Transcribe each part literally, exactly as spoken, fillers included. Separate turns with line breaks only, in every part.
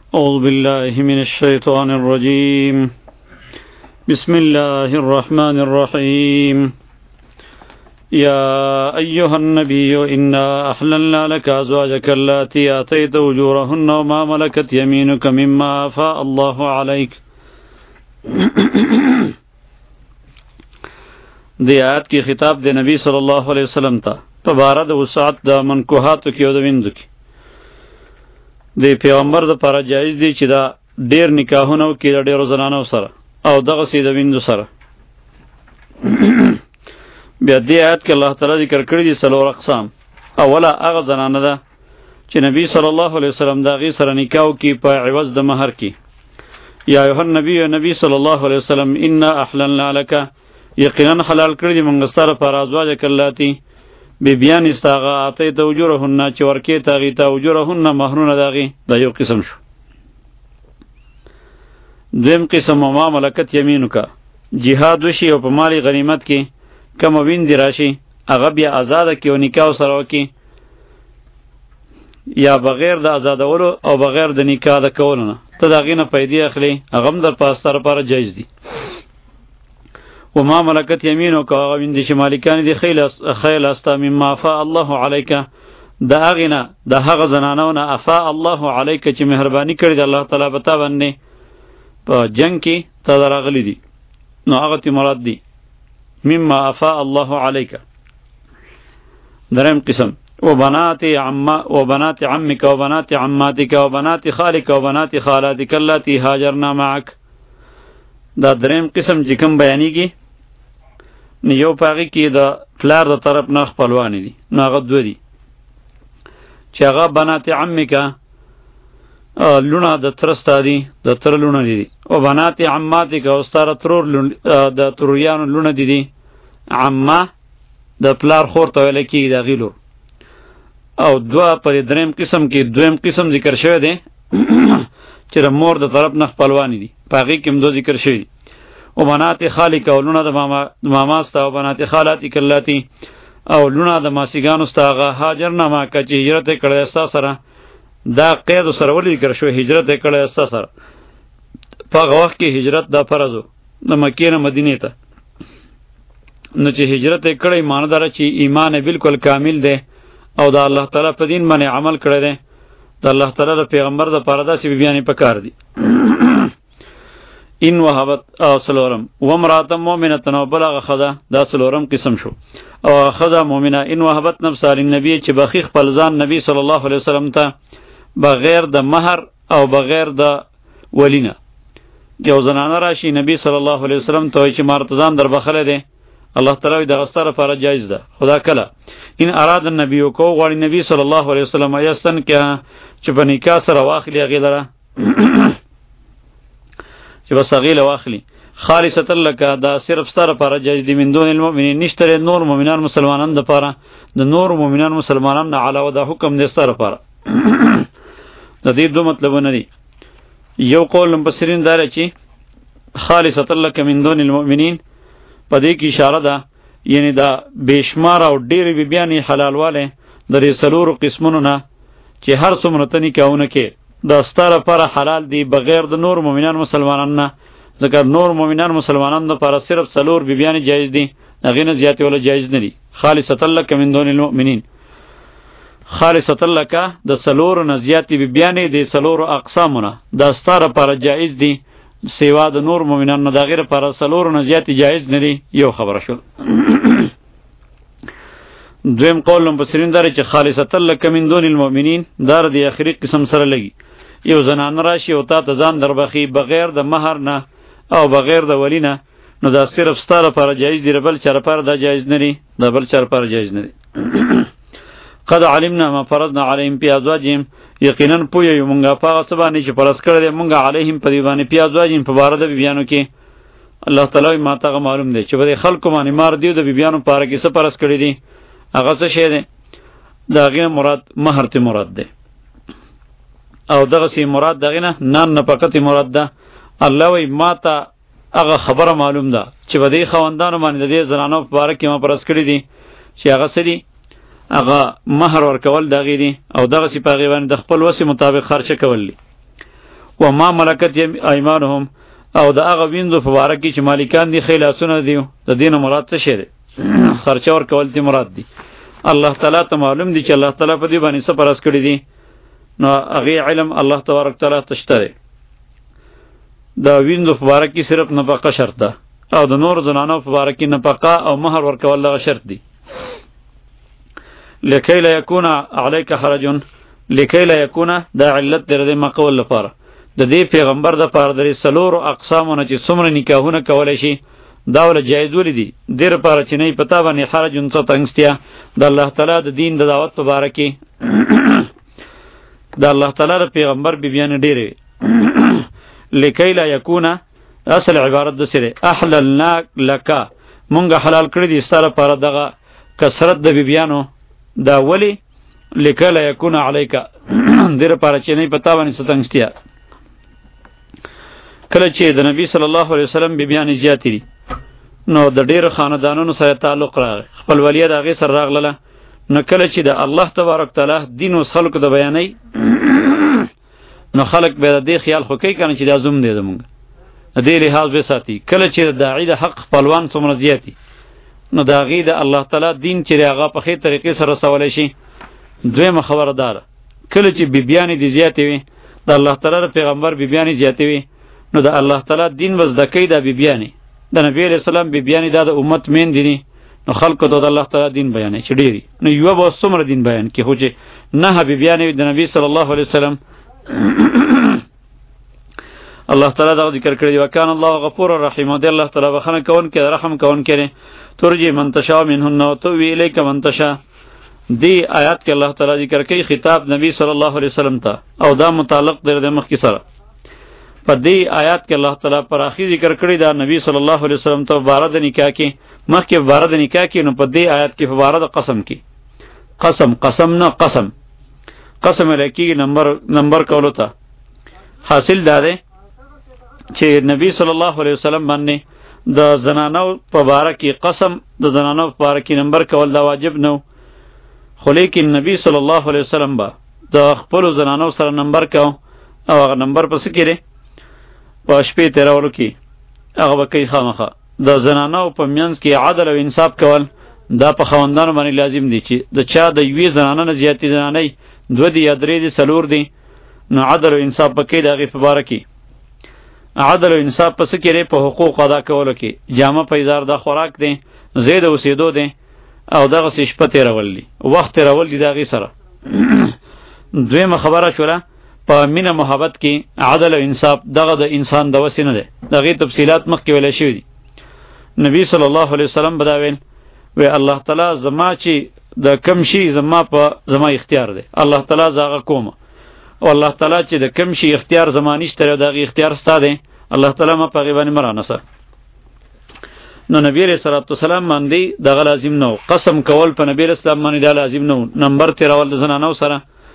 أعوذ بالله من الشيطان الرجيم. بسم الله الرحمن الرحيم. يا أيها النبي إنا أحللنا لك أزواجك اللاتي آتيت أجورهن وما ملكت يمينك مما أفاء الله عليك. دی آیات کی خطاب دی نبی صلی الله علیه وسلم ته په باره د وسعت د منکوحاتو کې او د وینځو کې د پیغمبر د لپاره جایز دی چې دا ډیر نکاحونه وکړي د ډیرو زنانو سره او دغسې د وینځو سره. بیا دې آیات کې الله تعالی ذکر کړي دي څلور اقسام. اوله هغه زنانه ده چې نبی صلی الله علیه وسلم د هغې سره نکاح وکړي په عوض د مهر کې. یا ایها النبی نبی صلی الله علیه وسلم انا احللنا لک، یقینا حلال کړی دی موږ ستا لپاره ازواجک اللاتی بیبیان استاغه آتیت اجورهن چې ورکې ته هغې ته اجورهن مهرونه د هغې. دا یو قسم شو. دویم قسم وما ملکت یمینک، جهاد وشي او په مال غنیمت کې کومه ویندې راشي هغه بیا آزاده کړي او نکاح سره وکړي، یا بغیر د آزادولو او بغیر د نکاح د کولو نه ته د هغې نه پیدې اخلي، هغه هم در په ستا لپاره جایز دي. وما ملکت یمینک، هغه ویندې چې مالکان دي خیل استا مما افاء الله علیک، د هغې نه د هغه زنانو نه افاء الله علیک چې مهرباني کړې ده الله تعالی په تا باندې په جنگ کې تا ته راغلي دي، نو هغه تی مراد دي مما افاء الله علیک. دریم قسم وبنات عم وبنات عمک وبنات عماتک وبنات خالک وبنات خالاتک اللاتی هاجرنا معک. دا دریم قسم چې کوم بیانېږي نو یو په هغې کې د پلار د طرف نه خپلوانې دي، نو هغه دوه دي چې هغه بنات عمکه لونه د تره ستا دي، د تره لونه دي، او بنات عماتکه او ستا د ترور د تروریانو لونه دي دي. عمه د پلار خور ته ویلی کېږي د هغې لور. او دوه په دریم قسم کې دویم قسم ذکر شوی دی چې د مور د طرف نه خپلوانې دي، په هغې کې هم دوه ذکر شوي دي. او بنات خالک او لونه د ماما ستا، او بنات خالاتک اللاتی او لونه د ماسیګانو ستا هغه هاجرنا معک چې هجرت یې کړی ستا سره. دا قید سره ولې ذکر شوی هجرت یې کړی ستا سره؟ په هغه وخت کې هجرت دا فرض و د مکې نه مدینې ته، نو چې هجرت یې کړی معنی داره چې ایمان یې بالکل کامل دی او د الله تعالی په دین باندې عمل کړی دی. د الله تعالی د پیغمبر د پاره داسې بیبیانې پکار دي. ان وهبت او سلورم وامرأة مؤمنة، او بل هغه ښځه، دا سلورم قسم شو. او ښځه مؤمنه ان وهبت نفسها للنبي چې بخي خپل ځان نبی صلی الله علیه وسلم ته بغیر د مهر او بغیر د ولینه. یو زنانه راشي نبی صلی الله علیه وسلم ته وایي چې ما ورته ځان در بخلی دی، الله تعالی دغه ستا لپاره جایز ده. خدا کله ان اراد النبي کو غواړي نبی صلی الله علیه وسلم یستن کې چې په نکاح سره واخلي هغې لره چې بس هغې له واخلي خالصة لک، دا صرف ستا لپاره جایز دي. من دون المؤمنین، نشته نور مؤمنان مسلمانان دپاره د نور مؤمنان مسلمانان نه علاوه دا حکم دی ستا لپاره. د دې دو مطلبونه دي. یو قول مفسرین دا دی چې خالصة لک من دون المؤمنین په دې کې اشاره ده، یعنی دا بېشمار او ډېرې بیبیانې حلالوالی د دې څلورو قسمونو نه چې هر څومره ته نکاحونه کې دا ستا لپاره حلال دي بغیر د نور مؤمنان مسلمانان نه، ځکه نور مؤمنان مسلمانان لپاره صرف څلور بیبیانې جایز دي، هغې نه زیاتې ولا جایز نه دي. خالصة لک من دون المؤمنین، خالصة لک د څلورو نه زیاتې بیبیانې د څلورو اقسامو نه دا ستا لپاره جایز دي، سیوا د نور مؤمنان نه د هغې لپاره څلورو نه زیاتې جایز نه دي. یو خبره شول. دویم قول مفسرین دا چې خالصة لک من دون المؤمنین دا د آخري قسم سره لګي. یو زنانه راشي او تا ته ځان دربخي بغیر د مهر نه او بغیر د ولی نه، نو دا صرف ستا لپاره جایز دي، بل چا لپاره دا جایز نه دي، دا بل چا لپاره جایز نه دي. قد علمنا ما فرضنا علیهم فی ازواجهم، یقینا پوهه یو مونږه په هغه څه باندې چې فرض کړی دی مونږه علیهم په دې باندې فی ازواجهم په باره د بیبیانو کې. الله تعالی ما ته هغه معلوم دی چې په دې خلکو باندې مار دی د بیبیانو په باره کې څه فرض کړی دی، هغه څه شی دی، د هغې نه مراد مهر ته مراد دی، او دغسې مراد د هغې نه نان نفقه ته مراد ده. الله وایي ما ته هغه خبره معلوم ده چې په دې خاوندانو باندې د دې زنانو په باره کې ما فرض کړي دي چې هغه څه دي، هغه مهر ورکول د هغې دي او دغسې په هغې باندې د خپل وس مطابق خرچه کول دي. و ما ملکت ایمانهم او د هغه وینځو په باره کې چې مالکان دي خلاسونه دي د دین مراد څه شی دی خرچه ورکول دي مراد دي الله تعالی ته معلوم دي چې الله تعالی په دې باندې څه پرس کړی دي نو هغه علم الله تبارک تعالی ته شته دی دا وینځو په باره کې صرف نفقه شرط ده او د نور زنانو په باره کې نفقه او مہر ورکول دغه شرط دي لکی لا یکون علیک حرج لکی لا یکون دا علت در دې مقول لپاره د دې پیغمبر د پاره درې سلور اقسامونه چې څومره نکاحونه کولای شي دا ول جایز ولې دي ډېر پاره چې نه پتا باندې حرج څه تنګستیا د الله تعالی د دین د دعوت په باره کې د الله تعالی د پیغمبر بیبیان ډېرې لکی لا یکون اصل عبارت د سره احللنا لک مونږه حلال کړی دي ستاره پاره دغه کثرت د بیبیانو دا ولی لکی لا یکون علیک ډېر پاره چې نه پتا باندې څه تنګستیا کله چې د نبی صلی الله علیه وسلم بیبیان زیاتې دي نو د ډېر خاندانونو سره تعلق راغی خپل ولیه د هغې سره راغله نو کله چې د الله تبارک تعالی دین اوس خلکو د بیانوي نو خلک به د دې خیال خو کوي که نه چې دا زوم دی زمونږ د دې لحاظ به ساتي کله چې د داعي د حق خپلوان څومره زیاتي نو د هغې د الله تعالی دین چې هغه په ښې طریقې سره رسولی شي دویمه خبره داره کله چې بیبیانې دې زیاتې وي د الله تعالی د پیغمبر بیبیانې زیاتې وي نو د الله تعالی دین به زده کوي دا بیبیانې د نبی علیہ السلام بیبیانې دا د امت میندې دي نو خلکو ته د الله تعالی دین بیانوي چې ډېرې نو یوه به اوس څومره دین بیان کړي خو چې نهه بیبیانې د نبی صلی الله علیه وسلم الله تعالی دا ذکر کړی دی وکان الله غفور الرحیم دی الله تعالی بخنه کوونکی رحم کوونکی دی ترجی من تشاء منهن وتؤوی الیک من تشاء دی آیات کې الله تعالی ذکر کوي خطاب نبی صلی الله علیه وسلم ته او دا متعلق دی د مخکې سره په دې آیات کې الله تعالی پر اخی ذکر کړی دا نبی صلی الله علیه وسلم ته بارد نکاح کې مخکې بارد نکاح کې نو په دې آیات کې بارد قسم کې قسم قسم نه قسم قسم لکی نمبر نمبر کولو ته حاصل دا دی چې نبی صلی الله علیه وسلم باندې د زنانو په باره کې قسم د زنانو په باره کې نمبر کول دا واجب نه خو لیکن نبی صلی الله علیه وسلم با د خپلو زنانو سره نمبر کو او هغه نمبر په څه کې دی په شپې تېرولو کې هغه به کوي خامخا د زنانو په منځ کې عدل او انصاف کول دا په خاوندانو باندې لازم دی چې د چا د یوې زنانه نه زیاتې زنانۍ دوه دي یا درې دي څلور دي نو عدل او انصاف به کوي د هغې په باره کې عدل او انصاف په څه کې دی په حقوق ادا کولو کې جامه پیزار دا خوراک دی ځای د اوسېدو دی او دغسې شپه تېرول دي وخت تېرول دي د هغې سره دویمه خبره شوله په مینه محبت کې عدل او انصاف دغه د انسان د وسې نه دی د هغې تفصیلات مخکې ویلی شوي دي نبی صلی الله علیه وسلم به دا ویل وی الله تعالی زما چې د کم شي زما په زما اختیار دی الله تعالی زه هغه کومه او الله تعالی چې د کم شي اختیار زما نشته دی د هغې اختیار ستا دی الله تعالی ما په هغې باندې مه رانسه نو نبی علیه صلات وسلام باندې دغه لازم نه و قسم کول په نبی علیه السلام باندې دا لازم نه و نمبر تېرول د زنانو سره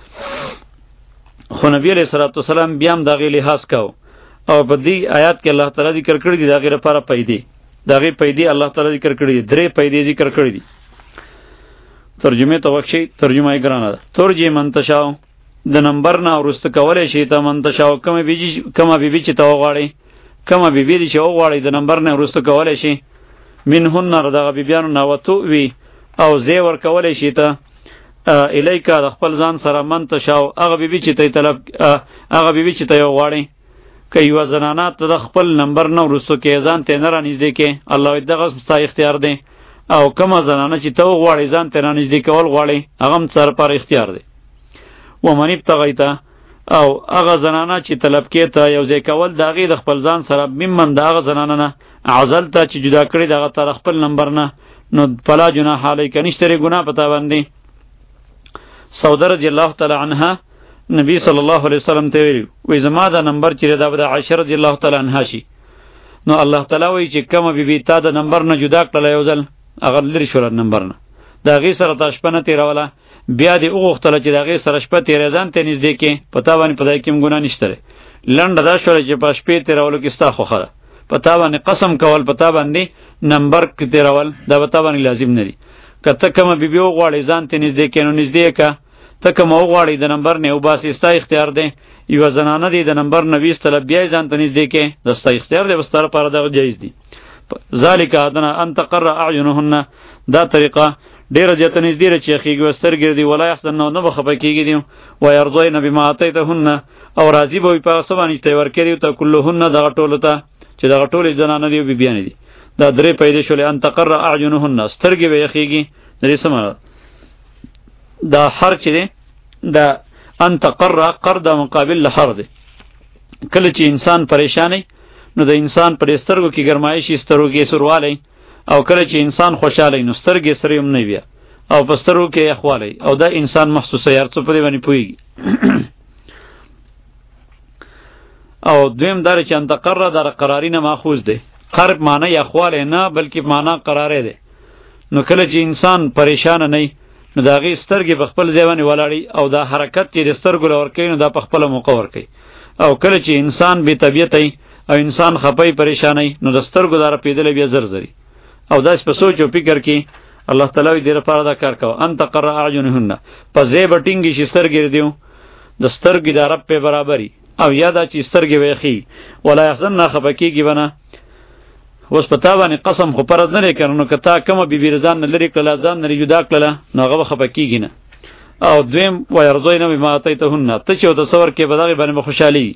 خو نبی علیه صلات وسلام بیا هم د هغې لحاظ کو او په دې آیات کې الله تعالی ذکر کړي دي د هغې لپاره پیدې د هغې پیدې الله تعالی ذکر کړي دي درې پیدې ذکر کړي دي ترجمې ته وخت شي ترجمه یې ګرانه ده ترجې من تشاء د نمبر نه وروسته کولی شي ته من تشاء کومه بیبي چې ته وغواړې کومه بیبي دي چې وغواړې د نمبر نه وروسته کولی شي منهن دغه بیبیانو نه وتؤوي او زی ورکولی شي ته الیکا د خپل ځان سره من تشاء هغه بیبي چې ته طلب هغه بیبي چې ته یې وغواړې که یوه زنانه ته د خپل نمبر نه وروستو کې ځان ته نه رانږدې کې الله وایي دغه ستا اختیار دی او کومه زنانه چې ته وغواړې ځان ته رانږدې کول غواړې هغه هم ستا لپاره اختیار دی ومن ابتغیته او هغه زنانه چې طلب کې ته یو ځای کول د هغې د خپل ځان سره ممن د هغه زنانه نه عزلته چې جدا کړې د هغه ته د خپل نمبر نه نو فلا جناح علیک نشته دی ګناه په تا باندې سوده رضی الله تعالی عنها نبی صلی الله علیه وسلم ته ویلي وایي زما دا نمبر چې دا به د عایشه رضی الله تعالی عنها شي نو الله تعالی وایي چې کومه بیبي تا د نمبر نه جدا کړله یو ځل هغه لرې شوله نمبر نه د هغې سره تا شپه نه تېروله بیا دې وغوښتله چې د هغې سره شپه تېری ځان ته نږدې کې په تا باندې په دې کې هم ګناه نشته دی لنډه دا شوله چې په شپې تېرولو کې ستا خوښه ده په تا باندې قسم کول په تا باندې نمبر کې تېرول دا په تا باندې لازم نه دي که ته کومه بیبي وغواړې ځان ته نږدې کې نو نږدې که ته کومه وغواړې د نمبر نه وباسې ستا اختیار دی یو زنانه دی د نمبر نویس طلب بیا ځان ته نږدې کې دستا اختیار دی بستر پر دغه جایز دی. ذالک ادنا ان تقر اعینهن دا طریقه ډیر جته نږدې چې خېږي وسترګې دی ولا احسن نو نه بخپه کېږي دی و يرضین بما اتیتهن او راضی به په سبانی ته ورکړي ته کلهن دغه ټولو ته چې دغه ټولې زنانه دی بی بیان دي دا درې پیدا شول ان تقر اعینهن سترګې به خېږي درې سمه دا هر چې دی دا ان تقر قرد مقابل لحر دی. کله چې انسان پریشانی نو د انسان پر سترګو کې ګرمایشي سترګو کې سروالی او کله چې انسان خوشاله نو سترګې سره هم نه بیا او په سترګو کې اخوالی او دا انسان محسوسه یار څه په دې باندې پوهیږي. او دویم دار چې ان تقر در قراری نه ماخوذ دی قرب معنی اخوالی نه بلکې معنی قراره دی. نو کله چې انسان پریشان نه نو دا غي سترګې په خپل ځای باندې ولاړی او دا حرکت چې د سترګو لور کوي نو دا په خپل موقع ور کوي. او کله چې انسان بی طبیعت او انسان خپای پریشانی نو د سترګو دار پیدل بیا زر زری او داس په سوچ او فکر کې الله تعالی دې لپاره دا کار کوي ان تقر اعینهن په زی بټینګي چې سترګې دیو د سترګې د رب په برابرۍ او یادا چې سترګې وېخي ولا يحزن نه خپکیږي بنا اوس پتا باندې قسم خو پرد نه کړنو کته کوم بی بیرزان نه لري کله ځان نه جدا کړله نو هغه خپکیږي نه. او دویم و يرضین بما اتیتهن ته چې د تصور کې بدغه باندې خوشحالي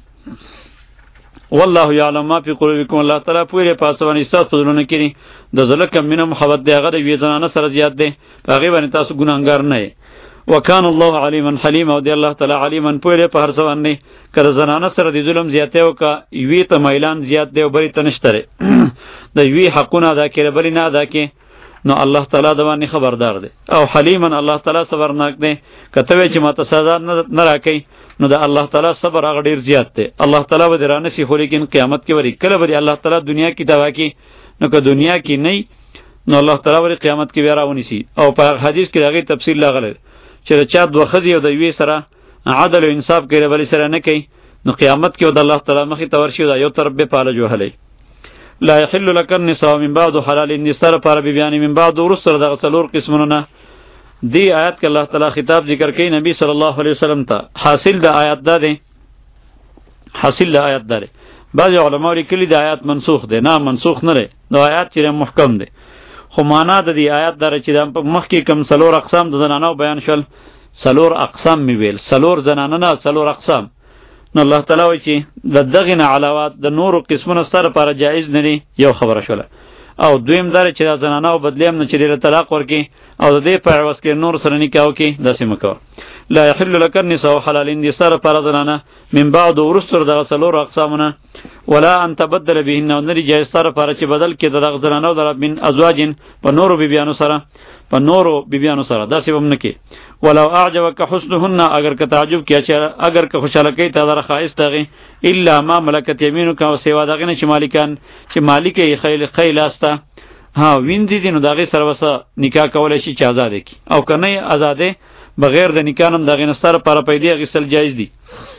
والله یعلم ما فی قلوبکم الله تعالی پوره پاسوانی استاد فضلونه کړي د زلکم منه محبت دی هغه د وی زنانه سره زیات دی هغه باندې تاسو ګناهګار نه یې. وکان الله علیما حلیم او دی الله تعالی علیما پوره په هر څه باندې کړه زنانه سره د ظلم زیاته او کا وی ته میلان زیات دی او بری تنشتره د وی حقونه ادا کړي بری نه ادا کړي نو الله تعالی د باندې خبردار دی او حلیما الله تعالی صبرناک دی کته چې ماته سزا نه راکړي نو د الله تعالی صبر هغه ډیر زیات دی. الله تعالی به درانه سی خو لیکن قیامت کې وری کله به الله تعالی دنیا کې دوا کی نو که دنیا کې نه نو الله تعالی وری قیامت کې بیا راونی سي. او په حدیث کې دغه تفصیل لاغله چې چا دوه خزي او د وی سره عدل او انصاف کوي بل سره نه کوي نو قیامت کې د الله تعالی مخې ته ورشي دا یو طرف به پاله جوهلې. لا يحل لك النساء من بعد حلال النساء پر بیان من بعد ورسره دغه څلور قسمونه دی آیات کې الله تعالی خطاب ذکر کوي نبی صلی الله علیه وسلم ته. حاصل د آیات ده دی حاصل د آیات ده بعض علماء لیکلي د آیات منسوخ ده نه منسوخ نه ده د آیات چې محکم ده خو معنا د دې آیات دره چې د مخکې کم سلور اقسام د زنانو بیان شول سلور اقسام می ویل سلور زنانه نه سلور اقسام نو الله تعالی وایي چې د دغه نه علاوه د نورو قسمونو سره لپاره جایز نه دی یو خبره شوله. او دویم دار چې د زنانو بدلیم نه چې لري طلاق ورکی او د دې په عوض کې نور سره نکاح وکي داسې مکو. لا يحل لك النساء حلال النساء پر زنانه من بعد ورسره د سلور اقسامونه ولا ان تبدل بهن نری جایز سره پر چې بدل کې د زنانو در من ازواجین په نورو بیبیانو سره په نورو بیبیانو سره داسې هم نه کې. ولو اعجبك حسنهن اگر که تعجب کیا چې اگر که خوشاله کوي ته در خاص دغه الا ما ملکت یمینک او سیوا دغه نه چې مالکان چې مالک یې خیل خیل استا ها وینځي دي نو دغه سره وسه نکاح کولای شي چې آزاد کی او کنه آزاده بغیر د نکاح نم دغه نستر پر پیدا غسل جایز دي.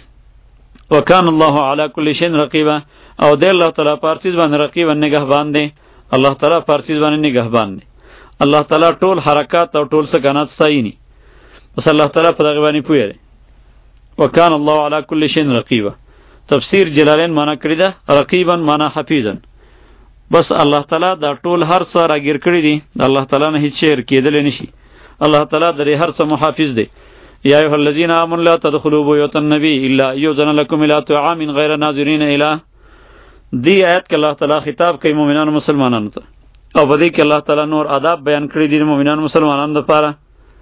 وکان الله علی کل شیء رقیبا او د الله تعالی پارسیز باندې رقیب نگهبان دی. الله تعالی پارسیز باندې نگهبان دی. الله تعالی ټول حرکات او ټول سکنات صحیح ني بس الله تعالی په دغه باندې پوهه دی. وکان الله علی کل شیء رقیبا تفسیر جلالین معنا کړی ده رقیبا معنا حفیظا بس الله تعالی دا ټول هر څه راګیر کړی دي الله تعالی نه هیڅ شی کېدل نشي. الله تعالی د هر څه محافظ دی. یا ایها الذین آمنوا لا تدخلوا بیوت النبی الا یؤذن لكم الى طعام غیر ناظرین اله. دی آیت کې الله تعالی خطاب کوي مؤمنانو مسلمانانو ته او په دې کې الله تعالی نور آداب بیان کړی دي مؤمنانو مسلمانانو لپاره.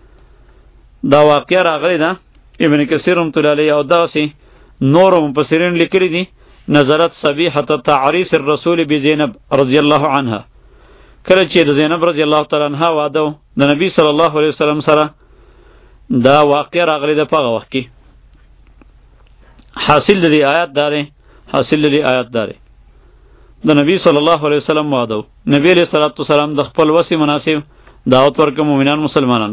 دا واقعه راغلی ده ابن کثیر رحمۃ اللہ علیہ او داسې نور مفسرین لیکلي دي نظرت صبیحه تعریس الرسول بزینب رضی الله عنها کله چې د زینب رضی الله تعالی عنها واده د نبی صلی الله علیه وسلم سره دا واقعه راغلی ده په وخت کې. حاصل د دې آیات داره حاصل د دې آیات داره د نبی صلی الله علیه وسلم واده نبی علیہ الصلوۃ والسلام د خپل وسی مناسب دعوت ورکړ مؤمنان مسلمانان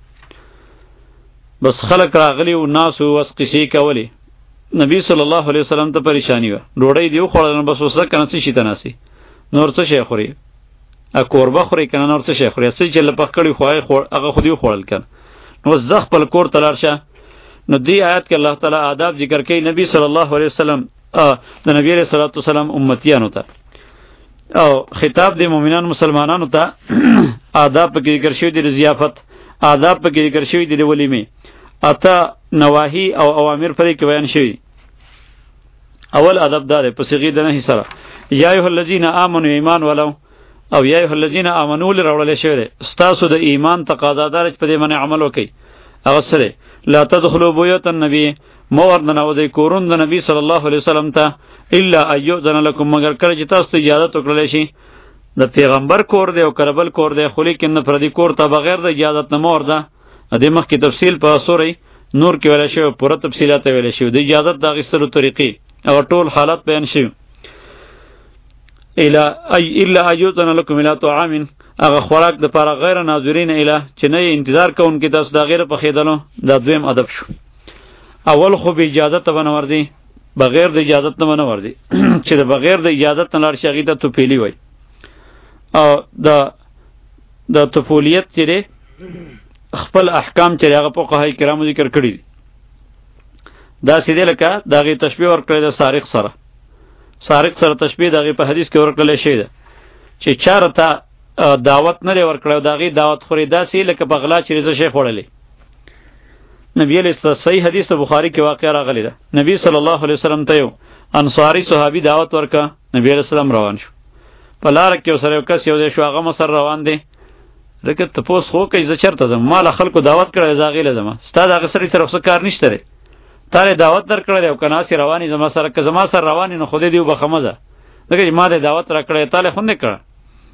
بس خلق راغلی او ناس وس قصې کولی نبی صلی الله علیه وسلم ته پریشانی و ډوډۍ دیو خوړل بس وسه کنه څه شي تناسي نور څه شي خوري ا کوربه خوري کنه نور څه شي خوري څه چې لپاره کړي خوای خور هغه خودي خوړل کنه نو زخ په کور تلارشه نو دی آیات کې الله تعالی آداب ذکر کوي نبی صلی الله علیه وسلم د نبی علیہ الصلوۃ والسلام امتیانو ته او خطاب د مؤمنان مسلمانانو ته آداب پکې ذکر شوی دی ضیافت، آداب پکې ذکر شوی دی ولیمه، اته نواهی او اوامر پرې کې بیان شوی. اول ادب دار په صيغه د نه سره یا ایه الذین آمنوا ایمان ولو او یا ایه الذین آمنوا لرول شوی دی استاسو د ایمان تقاضا دار چې په دې باندې عمل وکړي. هغه سره لا تدخلوا بیوت النبی مور د نوځي کورون د نبی صلی الله علیه وسلم ته الا ایذن لكم مگر کله چې تاسو اجازه وکړل شي. د پیغمبر کور دی او کربل کور دی خو لیکن نه پردي کور ته بغیر د اجازه نه مور ده. د مخ کی تفصیل په سورې نور کې ویل شوی، پوره تفصیلات ویل شوی د اجازه د غیستلو طریقې او ټول حالات بیان شوی. الا ای الا ایذن لكم الى طعام هغه خوراک د پر غیر ناظرین اله چې نه انتظار کوونکې تاسو د غیر په خیدلو. دا دویم ادب شو. اول خو به اجازه ته ونور دی، بغیر د اجازه نه ونور دی چې د بغیر د اجازه نه لار شغی ته تو پیلی وای. او د د طفولیت چې خپل احکام چې هغه په قهای کرامو ذکر کړی دي. دا سیده لکه دغه تشبیه ورکړی د سارق سره. سارق سره تشبیه دغه په حدیث کې ورکړل شوی ده چې چارته دعوت نه ورکړو دغه دعوت خوري داسې لکه بغلا چې رضا شیخ وړلې. نبی علیہ الصلوۃ صحیح حدیث بخاری کې واقع راغلی ده. نبی صلی الله علیه وسلم ته یو انصاری صحابي دعوت ورکا، نبی علیہ السلام روان شو. په لار کې سره یو کس یو دی شو هغه مسر روان دی. لکه تاسو خو کې ز چرته زم مال خلکو دعوت کړی زاغی لزما ستاد هغه سره سره څه کار نشته ری تاره دعوت در کړی او کنه سي رواني زما سره که زما سره رواني نه خو دې دیو بخمزه دغه ما دې دعوت را کړی تعالی خو نه کړ.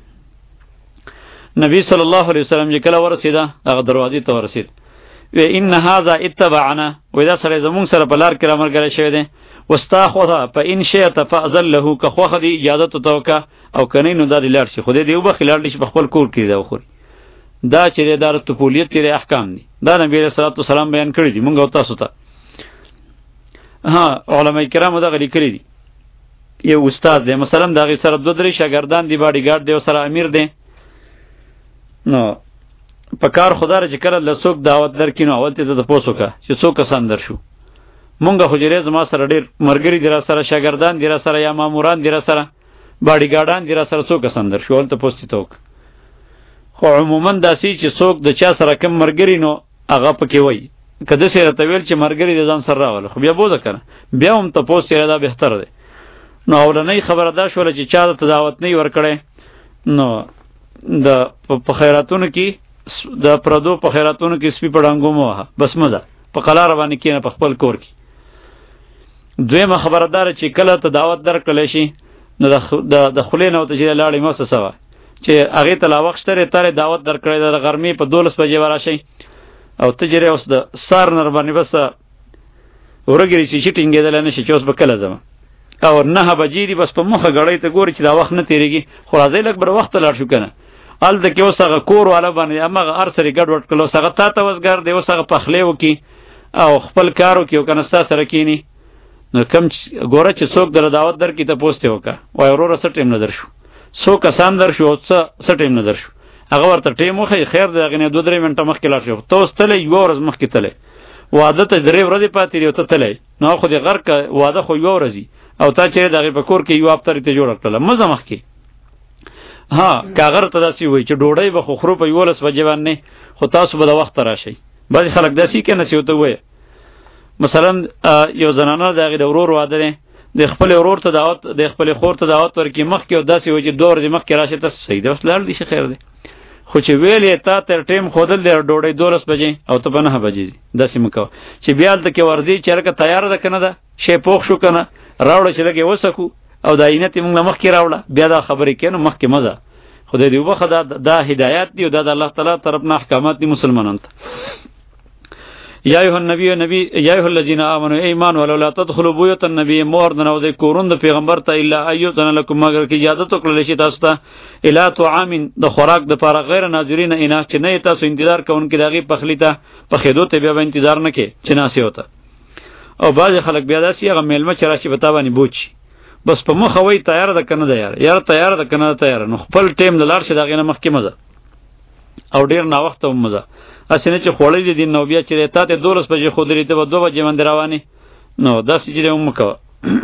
نبی صلی الله علیه وسلم چې کله ورسیدا هغه دروازې ته ورسید و ان هذا اتبعنا و دا سره زمون سره په لار کې را مرګره شوی دی واستاخذ فان شئت فاذن له که خو خدي اجازه توکا او کني نو د لار شي خو دې دیو بخلار دې په خپل کور کې دا خو دا چې دار طفولیت کې احکام دي. دا نبی صلی الله علیه وسلم بیان کړی دي مونږ او تاسو ته. ها علماء کرام دا غلي کړی دي. یو استاد دی مثلا دا غي سره دوه درې شاګردان دی باډي ګارد دی او سره امیر دی. نو په کار خدای چې کړه لڅوک دعوت درکینو اول ته د پوسو کا چې څوک کسان در شو. مونږه حجره زما سره ډیر مرګري دی را سره شاګردان دی را سره یا ماموران دی را سره باډي ګارډان دی را سره څوک کسان در شو ول ته پوسټی توک. خو عموما داسي چې څوک د چا سره کم مرګري نو هغه پکې وای کده سره تویل چې مرګري د ځان سره راول خو بیا بوزه کنه بیا هم ته پوسټ سره دا بهتر دی. نو اولنې خبره دا شول چې چا ته دعوت نه ورکړي نو د په خیراتونو کې د پردو په خیراتونو کې سپی پړنګو مو بس مزه په قلار باندې کینه په خپل کور کې. دویمه خبردار چې کله ته دعوت درکړل شي نو د د خلینو ته چې لاړې مو څه سوا چې هغه ته لا وخت ترې ترې دعوت درکړې د غرمې په دولس بجې وراشي او ته جری اوس د سار نر باندې بس ورګری چې چټینګېدل نه شي چې اوس به کله زما او نه بجې دی بس په مخه غړې ته ګوري چې دا وخت نه تیریږي خو راځي لک بر وخت لاړ شو کنه ال د کې اوس هغه کور والا باندې امغه ارسري ګډ وډ کلو سغه تا ته وسګر دی اوس هغه پخلې وکي او خپل کارو کې کنه ستا سره کینی نو کم ګوره چې څوک در دعوت در کی ته پوسټ وکا وای ورور سره ټیم نه در شو سو کسان در شو څه سټیم نه در شو هغه ورته ټیم خو خیر دغه نه دوه درې منټه مخکې لاړ شو ته واستلې یو ورځ مخکې تلې واده ته درې ورځې پاتې دی ته تلې نو خو دې غر کا واده خو یو ورځي او تا چې دغه په کور کې یو اپتر ته جوړ کړل مزه مخکې ها کاغر ته داسي وای چې ډوډۍ به خو خرو په یولس بجې باندې خو تاسو به د وخت راشي. بعض خلک داسي کې نسیوته وای مثلا یو زنانه دغه د ورور واده دی د خپل ورور ته دعوت د خپل خور ته دعوت ورکې مخکې او داسې وای چې دور دې مخکې راشه ته صحیح ده بس لاړ دي خیر دی خو چې ویلې تا تر ټیم خودل د ډوډۍ دولس بجې او ته په نه بجې داسې مکو چې بیا د کې ورځي چرګه تیار ده کنه ده شی پوښ شو کنه راوړل چې لګي وسکو او د عینت موږ مخکې راوړه بیا دا خبرې کینو مخکې مزه خدای دې وبخه دا دا هدایت دی او دا د الله تعالی طرف نه احکامات دي مسلمانانو ته. یا ایها النبی نبی یا ایها الذین آمنوا ایمان ولا تدخلوا بیوت النبی مور نه نوځي کورون د پیغمبر ته الا ایذن لكم مگر کی اجازه وکړل شي تاسو ته الا طعام د خوراک د فارغ غیر ناظرین اینا چې نه تاسو انتظار کوونکې دغه پخلی ته پخېدو ته بیا انتظار نه کې چې ناسي وته او بعض خلک بیا داسي هغه میلمه چې راشي بتا باندې بوچ بس په مخه وای تیار ده کنه ده یار یار تیار ده کنه تیار نو خپل ټیم لاړ شي دغه نه مخکې مزه او ډیر نا وخت هم مزه اسنه چې خوړې دي نو بیا چې ته ته دولس بجې خو درې ته دوه بجې باندې روانې نو داسې چې هم کوه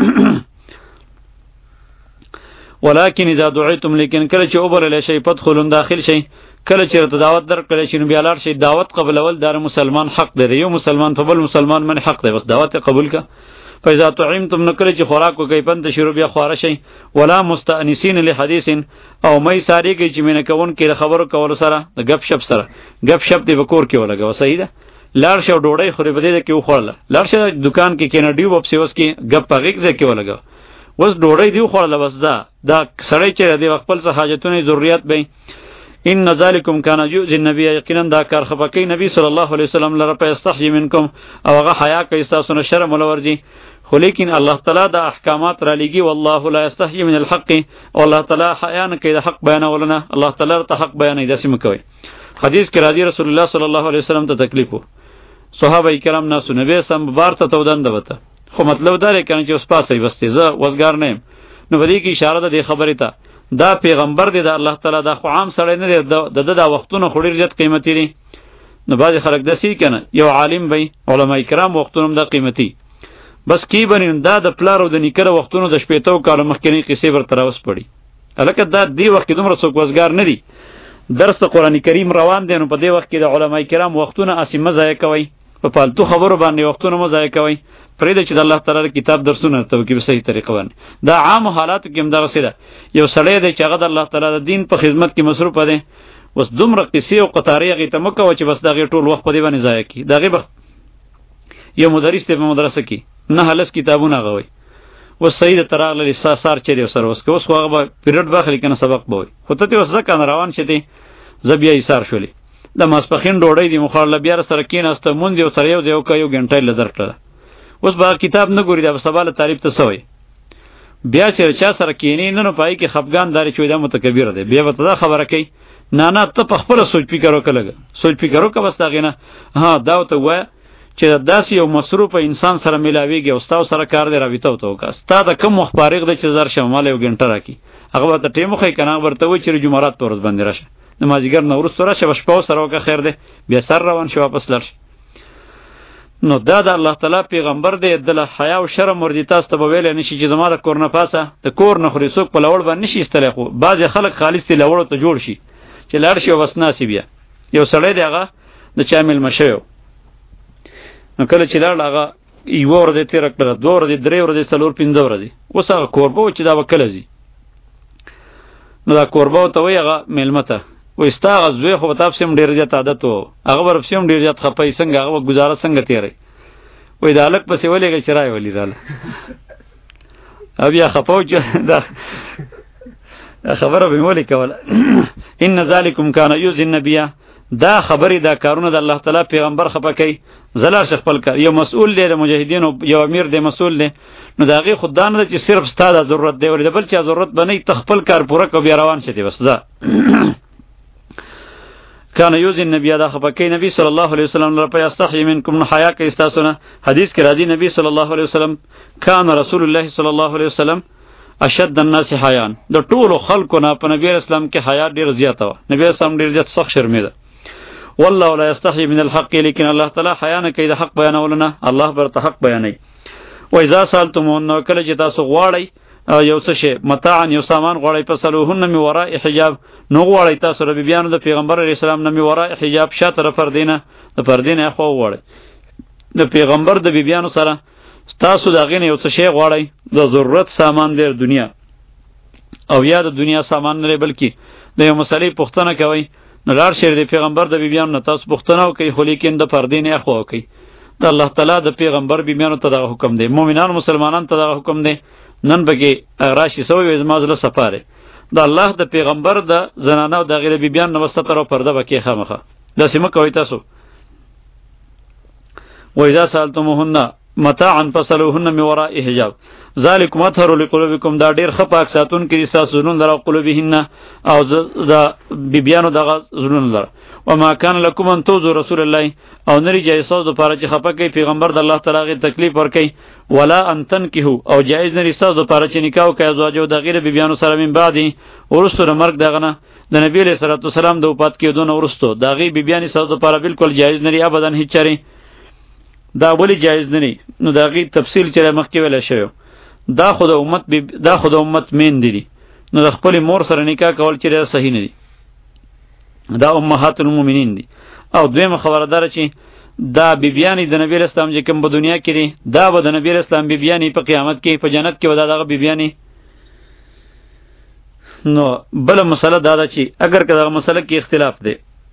ولكن اذا دعيتم لیکن کله چې اوبرل شي پدخلون داخل شي کله چې ته دعوت درکړې شي نو بیا لار شي دعوت قبول اول دار مسلمان حق دی یو مسلمان په بل مسلمان من حق دی بس دعوت قبول کا فاذا طعمتم نکله چې خوراک کوي پند شروع بیا خواره شي ولا مستانسین لحدیث او مې ساری کې چې مینه کوون کې خبرو کول سره د غپ شپ سره غپ شپ دی وکور کې ولګو صحیح ده لار شو ډوړې خوري بده کې وخړل لار شو دکان کې کینډي وب سیوس کې غپ پغیک دی کې ولګو وس ډوړې دی خورل بس دا دا سړی چې دی خپل څه حاجتونه ضرورت به ان ذالکم کان یؤذی النبی یقینا دا کار خفقی نبی صلی الله علیه وسلم لره په استحی منکم او هغه حیا کوي تاسو نه شرم ولورځي خو لیکن الله تعالی دا احکامات را لګي والله لا یستحی من الحق او الله تعالی حیا نه کوي د حق بیانولنه الله تعالی ته حق بیانې داسې مکوي حدیث کې راځي رسول الله صلی الله علیه وسلم ته تکلیف وو صحابه کرام ناسو نبی سم بار ته تودند وته خو مطلب دا لري کنه چې اوس پاسې بستې زه وزګار نه نو بدی کې اشاره ده خبره ته دا پیغمبر دی د الله تعالی دا خو عام سړی نه دی د د دا وختونو خوري زیات قیمتي دي نو باز خلک دسی کنه یو عالم وي علما کرام وختونو دا قیمتي بس کی بنین دا د پلار او د نیکره وختونو د شپېتو کال مخکنی قصې ور تراوس پړي الکه دا دی وخت دومره څوک وزګار نه دی درس قرآن کریم روان دی نو په دې وخت کې د علما کرام وختونه اسمه ځای کوي په پالتو خبرو باندې وختونه مزای کوي پرېده چې د الله تعالی کتاب درسونه ته کې په صحیح طریقه باندې دا عام حالاتو کې هم دغه سره یو سړی دی چې هغه د الله تعالی د دین په خدمت کې مصروف دی وس دومره قصې او قطارې هغې ته مه کوه چې بس دغې ټول وخت په دې باندې ضایع کړي د هغې به یو مدرس دی په مدرسه کې نه هلس کتابونه هغه وایي اوس صحیح د ته راغلی سار چیرې ورسره اوس که اوس خو هغه به پیریډ به اخلي که نه سبق به وایي خو ته تې اوس ځکه نه روان شې دی زه بیا ایسار شولې د ماسپښین ډوډۍ دې مخاړله بیا راسره کېناسته مونځ یې ورسره یو دی یو که یو ګنټه یې له درکړله اوس به کتاب نه ګوري دا به سبا له تعریف ته څه وایي بیا چې چا سره کښېني نه نو په هغې کې خفګان داري چې دا متکبره دی بیا به ته دا خبره کوي نه نه ته په خپله سوچ فکر وکړه لږه سوچ فکر وکړه بس د هغې نه ها دا ورته ووایه چې داسې یو مصروفه انسان سره میلاویږي او ستا سره کار دی رابطه ورته وکړه ستا د کوم وخت فارغ دی چې زر شم ماله یو ګنټه راکړي هغه به ته ټیم وښایي که نه هغه به ورته وایي چې جمعرات په ورځ باندې راشه د مازدیګر نه وروسته راشه به شپه سره وکړه خیر دی بیا سر روان شي واپس لاړ شي نو دا د الله تعالی پیغمبر دی د له حیا او شرم ورځي تاسو ته به ویلی نه شي چې زما د کور نه پاسه د کور نه خوري څوک په لوړ باندې نه شي ایستلی خو بعضې خلک خالص دې لوړو ته جوړ شي چې لاړ شي او بس ناسي بیا یو سړی دی هغه د چا میلمه شوی و نو کله چې لاړ هغه یوه ورځ یې تېره کړله دوه ورځې درې ورځې څلور پنځه ورځې اوس هغه کوربه و چې دا به کله ځي نو دا کوربه ورته وایي هغه میلمه ته وایي ستا هغه زوی خو به تا پسې هم ډېر زیات عادت و هغه به ورپسې هم ډېر زیات خفه څنګه هغه به ګزاره څنګه تېروي وایي د هلک پسې ولېږه چې رایې ولیدله او بیا خفه و چې دا خبره به مې ولې کوله ان ذلکم کان یؤذی النبیه دا خبرې دا کارونه د الله تعالی پیغمبر خفه کوي زلار ش خپل کار یو مسئول دی د مجاهدینو یو امیر دی مسئول دی نو د هغې خو دا نه ده چې صرف ستا دا ضرورت دی ولې د بل چا ضرورت به نه ته خپل کار پوره کړه بیا روان شې بس ځه کان یؤذی النبی دا خفه کوي نبی صلی الله علیه وسلم لره په یستحیی منکم نو حیا کوي ستاسو نه حدیث کې راځي نبی صلی الله علیه وسلم کان رسول الله صلی الله علیه وسلم اشد الناس حیان د ټولو خلکو نه په نبی اسلام کې حیا ډېر زیاته وه نبی اسلام ډېر زیات سخت شرمېده والله لا یستحیی من الحق لیکن الله تعالی حیا نه کوي د حق بیانولو نه الله برته حق بیانوي و اذا سالتموهن کله چې تاسو غواړئ یو څه شی متاعا یو سامان غواړئ فسلوهن من وراء حجاب نو غواړئ تاسو د بیبیانو د پیغمبر علیه السلام نه من وراء حجاب شاته د پردې نه د پردې نه اخوا وغواړئ د پیغمبر د بیبیانو سره تاسو د هغې نه یو څه شی غواړئ د ضرورت سامان دی دنیا او یا د دنیا سامان نه دی بلکې د یو مسلې پوښتنه کوئ نو لاړ شئ د پیغمبر د بیبیانو نه تاسو پوښتنه وکئ خو لیکن د پردې نه اخوا وکئ د الله تعالی د پیغمبر بیبیانو ته دغه حکم دی مؤمنانو مسلمانانو ته دغه حکم دی نن بګې راشي سوی وي زما زړه صفاره د الله د پیغمبر د زنانه او د هغې د بیبیانو نه به ستر او پرده به کې خامخه داسې مه کوئ تاسو و اذا سالتموهن متاعا فصلوهن من وراء حجاب ذالکم اطهر لقلوبکم دا ډیر خپاک ساتون کې تاسو زلون در قلوبهن او دا بیبیانو دغه زلون در وما كان لكم ان توذوا رسول الله او نری جایز د پاره چې خپه کوي پیغمبر د الله تعالی غي تکلیف ور کوي ولا ان تنکحوا او جایز نری د پاره چې نکاح کوي زواجو د غیر بیبیانو سره من بعدي ورستو د مرګ دغه نه د نبی علیہ الصلوۃ والسلام د وفات کېدو نه ورستو د غي بیبیانی سره د پاره بالکل جایز نری ابدا هیڅ چری دا ولی جایز نری نو د غي تفصیل چې مخکې ویل شوی دا خود امت بی دا خود امت مین دي نو د خپل مور سره نکاح کول چې صحیح نه دي دا امهات المؤمنین دي او دویمه خبردار چې دا بیبیانی د نبی اسلام چې کوم په دنیا کې دي دا به د نبی اسلام بیبیانی په قیامت کې په جنت کې ودا دغه بیبیانی نو بل مسله دا ده چې اگر کله مسله کې اختلاف دی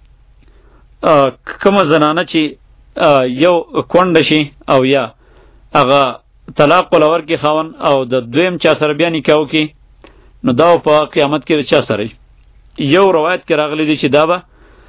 کوم زنانه چې یو کونډه شي او یا هغه طلاق ولور کې خاون او د دویم چا سره بیا نکاح وکي نو دا په قیامت کې چا سره یو روایت کې راغلی دی چې دا به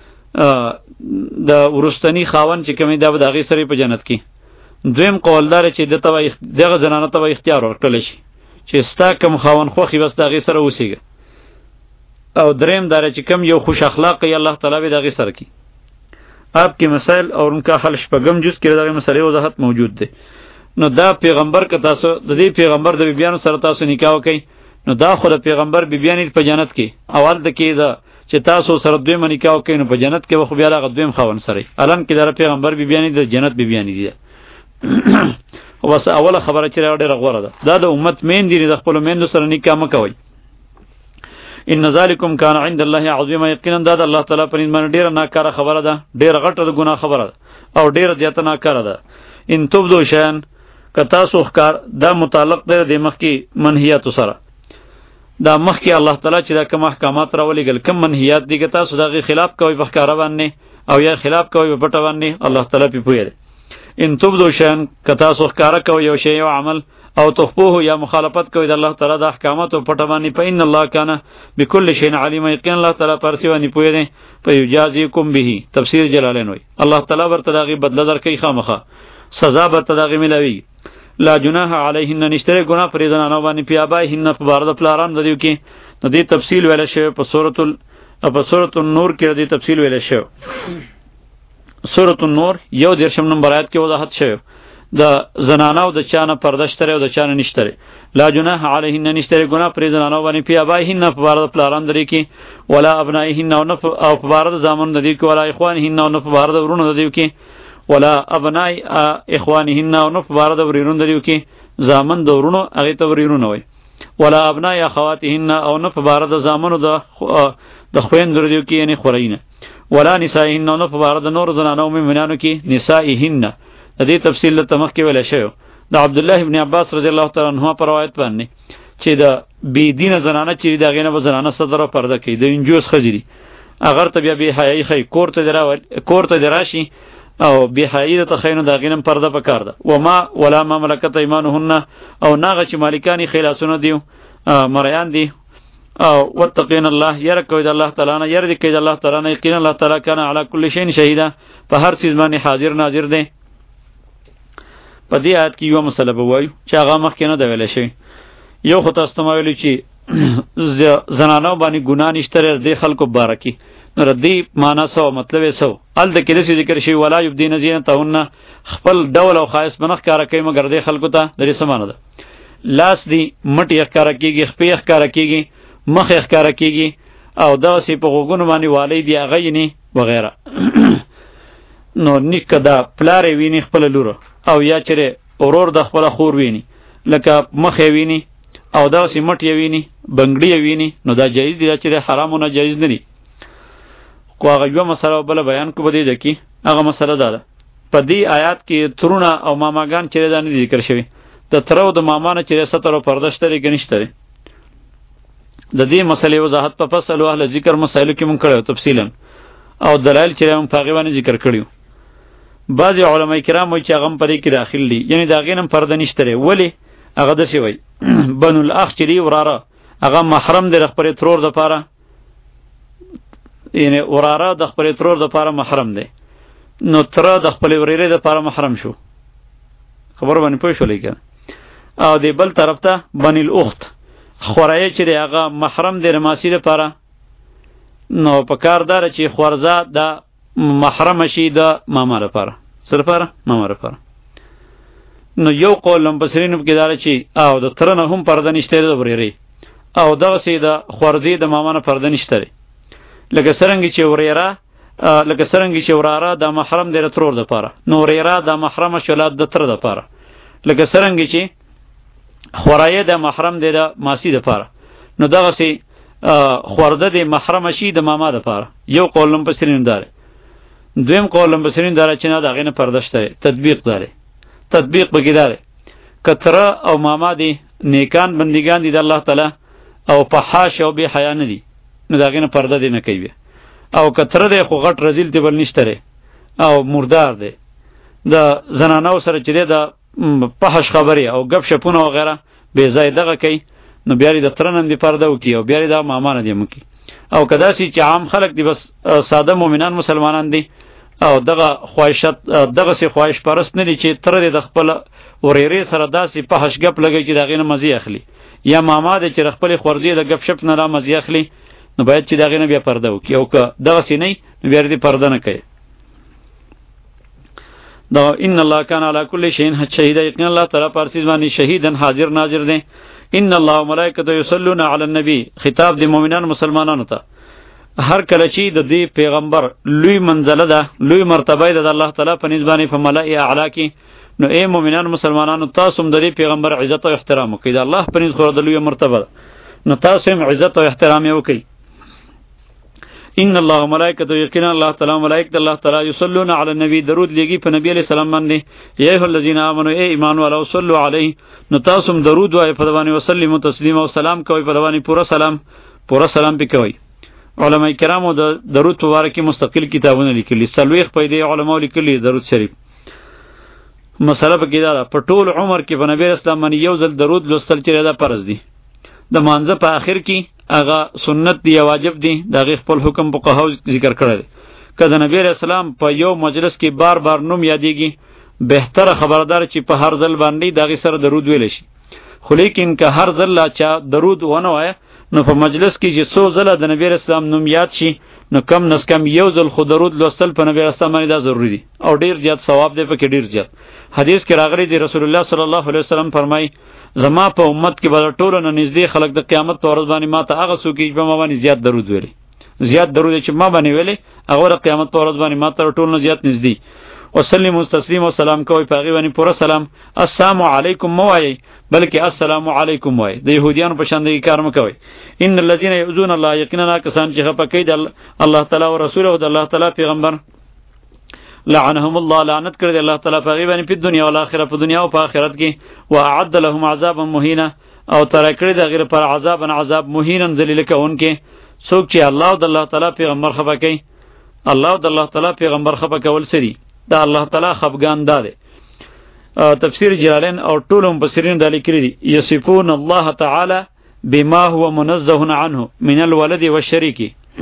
د ورستنی خاون چې کومې دا به د هغې سره په جنت کې دویم قولدار چې دته دغه زنانه ته به اختیار ورکړلی شي چې ستا کم خاون خوښي بس د هغې سره اوسېږه او دریم داره چې کم یو خوش اخلاق ی الله تعالی به د هغې سره کي آپ کی مسائل اور ان کا حل شپږم جز کې دغه مسلې وضاحت موجود دی نو دا پیغمبر که تاسو د دې پیغمبر د بیبیانو سره تاسو نکاح وکئ نو دا خو د پیغمبر بیبیانې په جنت کې اول د کې دا چې تاسو سره دویم نکاح وکئ نو په جنت کې خو بیا هغه دویم خاون سره الان کې دا پیغمبر بیبیانې د جنت بیبیانې دي وس اوله خبره چې ډېره غوره ده دا د امت مین دي د خپل میندو سره نکاح مکوئ ان ذالکم کان عند الله عظیما یقینا دا د الله تعالی پر ایمان ډیره ناکاره خبره ده ډیره غټه د ګناه خبره ده او ډیره زیاته ناکاره ده ان تبدو شیئا که تاسو ښکار دا متعلق دی د مخکې منهیات سره دا مخکې الله تعالی چې دا کوم احکامات راولېږل کوم منهیات دي که تاسو دغه خلاف کوئ په ښکاره باندې او یا خلاف کوئ په پټه باندې الله تعالی پې پوهه دی ان تبدو شیئا که تاسو ښکاره کوئ یو شی یو عمل او تخفوه یا مخالفت کوي د الله تعالی د احکاماتو پټه باندې په ان الله کان بكل شیء علیم یقین الله تعالی پر سی باندې پوهه دی په یجازیکم به تفسیر جلالین وای الله تعالی ورته دغه بدله درکې خامخه سزا ورته دغه ملوي لا جناح علیهن نشتره گناه پر زنانو باندې پیابایهن په بار د پلاران د دیو کې د دې تفصیل ویل شوی په سورۃ ال په سورۃ النور کې د تفصیل ویل شوی سورۃ النور یو درشم نمبر آیت کې وضاحت شوی د زنانو د چانه پردشتره او د چانه نشتره لا جناح علیهن نشتره گناه پر زنانو باندې پیابایهن په بار د پلاران د کې ولا ابنایهن او په بار د زامن د دیو کې ولا اخوانهن او په بار د ورونو د دیو کې ولا ابنای اخوانهن او نو بار د ورینون دریو کې زامن د ورونو هغه ته ورینونه وای ولا ابنای اخواتهن او نو بار د زامنو د د خوین دریو کې یعنی خورینه ولا نسائهن او نو بار د نور زنانو مومنانو کې نسائهن د دې تفصیل ته مخ کې ویل شوی د عبد الله ابن عباس رضی الله تعالی عنہ پر روایت باندې چې د بی دین زنانه چې دغه نه زنانه صدر پرده کوي د انجوس خجری اگر ته بیا به حیاي خې کوړه درا کوړه دراشي او بحیید تخینو دا غینم پرده پکار ده و ما ولا ما ملکت ایمانهن او ناغه چې مالکانی خلاصونه دیو مریان دی او وتقین الله ير کوي د الله تعالی نه ير دی کوي د الله تعالی نه یقینا الله تعالی کان علی کل شیء شهیدا په هر چیز باندې حاضر ناظر دی په دې آیت کې یو مسله بوایو چې هغه مخکې نه دی ویل شي یو خو تاسو ته ویل چې زنانو باندې ګناه نشته د خلکو بارکی نو ردی معنا سو مطلب سو ال د کله ذکر شی ولا یبدین زینتهن خپل ډول او خاص بنخ کار کوي مگر د خلکو ته درې سمانه ده لاس دی مټی ښکارا کیږي خپې ښکارا کیږي مخ ښکارا کیږي او دا سی په غوګونو باندې والی دی هغه یې وغیرہ نو نکدا پلار ویني خپل لور او یا چره اورور د خپل خور ویني لکه مخ ویني او دا سی مټی ویني بنگړی ویني نو دا جایز دی چې حرام او ناجایز نه دی کو هغه یو مسله بل بیان کو بده دکی هغه مسله ده په دې آیات کې ترونه او ماماګان چې دا نه ذکر شوی د ترو د ماما نه چې ستر او پردشتري گنشتري د دې مسلې وضاحت په فصل او اهل ذکر مسایلو کې مونږ کړو تفصیلا او دلایل چې موږ په غوښنه ذکر کړیو بعضی علما کرام وایي چې هغه پرې کې داخل دي یعنی دا غینم پرده نشته ولی هغه د سی وای بنو الاخ چې دی وراره هغه محرم دی خپل ترور د پاره یعنی وراره د خپل ترور د پاره محرم دی نو تر د خپل وريره د پاره محرم شو خبر باندې پوه شولې کنه. او دی بل طرف ته بنی الاخت خورای چې هغه محرم دی رماسی لپاره، نو په کار دار چې خورزه د محرم شي د ماما لپاره، سره لپاره ماما لپاره. نو یو قول لمبسرینو کې دار چې او د ترنه هم پرده نشته د ورېری، او دغه سي د خورزي د ماما نه پرده نشته، لکه سرنګ چې ورېرا لکه سرنګ چې وراره د محرم دی ترور د پاره، نو ورېرا د محرم شولاد د تر د پاره، لکه سرنګ چې خورایه د محرم دی د ماسی د پاره، نو دغه سي خورده د محرم شي د ماما د پاره. یو قول لمبسرینو دار. دویم قول لمبسرینو دار چې نه دغه نه پرده شته، تطبیق داره. تطبیق بگی داره کتره او ماما دی نیکان بندگان دی د الله تعالی او په حاش او به حیا نه دی، نو داغه نه پرده دی نه کوي. او کتره دی خو غټ رزیل دی بل نشته او مردار دی د زنانو سره چې د پهش خبري او غب شپونه او غیره به ځای دغه کوي، نو بیا د ترنن دی پرده وکي او بیا د ماما نه دی مکی. او کدا سي چې عام خلق دی بس ساده مؤمنان مسلمانان دی او دغه خواهشات دغه سي خواهش پرست نه دي چې تر دې د خپل ورېری سره داسې په هشګپ لګي چې دغه نه مزي اخلي، یا ماما دې چې خپل خورزي د غب شپ نه را مزي اخلي، نو باید چې دغه نه بیا پرده وکي. او که دغه سي نه نو بیا دې پرده نه کوي. دا ان الله کان علی کل شیء شهید، یقینا الله تعالی پر چیز باندې شهیدن حاضر ناظر دی. ان الله وملائکته یصلون علی النبی، خطاب د مؤمنان مسلمانانو ته. هر کله چې د دې پیغمبر لوی منزله ده، لوی مرتبه ده د الله تعالی په نسبانه په ملائکه اعلی کې، نو اے مؤمنان مسلمانانو تاسو هم د دې پیغمبر عزت او احترام وکړئ. د الله په نسبت د لوی مرتبه ده، نو تاسو هم عزت او احترام وکړئ. ان الله ملائکته، یقینا الله تعالی ملائکه الله تعالی یصلون علی النبی، درود لګي په نبی علیہ السلام باندې. یا ایه الذین آمنوا، ای ایمان والو، صلوا علیه، نو تاسو هم درود وایئ په باندې، وسلموا تسلیما، او سلام کوئ په باندې، پورا سلام پورا سلام پکوئ. علماء کرامو د درود مبارک مستقل کتابونه لیکلي، سلويخ پیدا علماء لیکلي درود شریف. مسله په کې دا په ټول عمر کې په نبی اسلام باندې یو ځل درود لوستل چې دا فرض دي. د مانځه په آخر کې هغه سنت دی واجب دی، دا غي خپل حکم په قهو ذکر کړل. کله نبی اسلام په یو مجلس کې بار بار نوم یادېږي، بهتره خبردار چې په هر ځل باندې دا غي سره درود ویل شي. خو لیکن که هر ځل لا چا درود ونه وایي، نو په مجلس کې چې څو ځله د نبی اسلام نوم یاد شي، نو کم نس کم یو ځل خو درود لوستل په نبی اسلام باندې دا ضروری دي، او ډیر زیات ثواب دی په کې ډیر زیات. حدیث کې راغلی دی رسول الله صلی الله علیه وسلم فرمای زما په امت کې به ټول نه نږدې خلک د قیامت په ورځ باندې ما ته هغه څوک چې په ما باندې زیات درود ویلي، زیات درود چې ما باندې ویلي، هغه د قیامت په ورځ باندې ما ته ټول نه زیات نږدې. وسلم تسلیم او سلام کوي په غیبانی پورا سلام. السلام علیکم موای بلکې السلام علیکم وای، د يهوديانو په شان دی کار مکوي. ان الذين يؤذون الله، یقینا کسان چې خپه کوي د الله تعالی او رسول او د الله تعالی پیغمبر، لعنهم الله، لعنت کړی الله تعالی په غیبانی په دنیا او آخرت، په دنیا او په آخرت کې. واعد لهم عذابا مهینا، او تر کړی د غیر پر عذاب عذاب مهینا ذلیل کونکي. څوک چې الله او د الله تعالی پیغمبر خپه کوي، الله او د الله تعالی پیغمبر خپه کول سری دا الله تعالی خفګان ده. تفسیر جلالین او ټول مفسرین دا لیکلي دي، یصفون الله تعالی بما هو منزه عنه من الولد والشریک.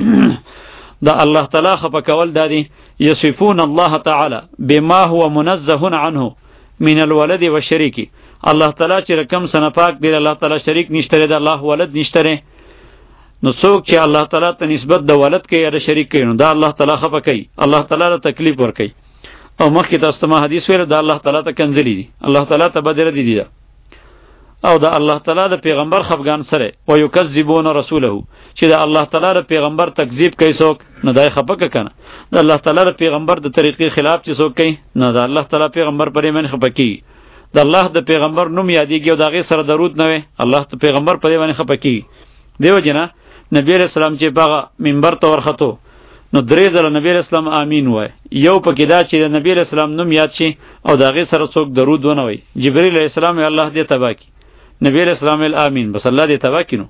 دا الله تعالی خفه کول ده دي، یصفون الله تعالی بما هو منزه عنه من الولد والشریک. الله تعالی چې رقم سن پاک دی، الله تعالی شریک نشته، د الله ولد نشته. نو څوک چې الله تعالی ته نسبت د ولد کوي یا د شریک کوي، نو دا الله تعالی خفه کوي، الله تعالی له تکلیف ور کوي. او مخکې تاسو ته حدیث ویل دا الله تعالی ته کنځلي دي، الله تعالی ته بدره دي دي. او دا الله تعالی د پیغمبر خفګان سره او یکذبون رسوله، چې دا الله تعالی د پیغمبر تکذیب کوي څوک، نو دای خفه کنه. دا الله تعالی د پیغمبر د طریقې خلاف چې څوک کوي، نو دا الله تعالی پیغمبر پرې من خفه کوي. د الله د پیغمبر نوم یادېږي او دغه سره درود نه وي، الله ته پیغمبر پرې باندې خفه کوي. دیو جنا نبی رسول الله چې باغ منبر ته ورخته، نو درې ځله نبی اسلام امین وای. یو پکې دا چې نبی اسلام نوم یاد شي او داغه سره څوک درود ونه وای. جبرئیل علیه السلام الله دې تبا کی، نبی اسلام الامین بس الله دې تبا کینو.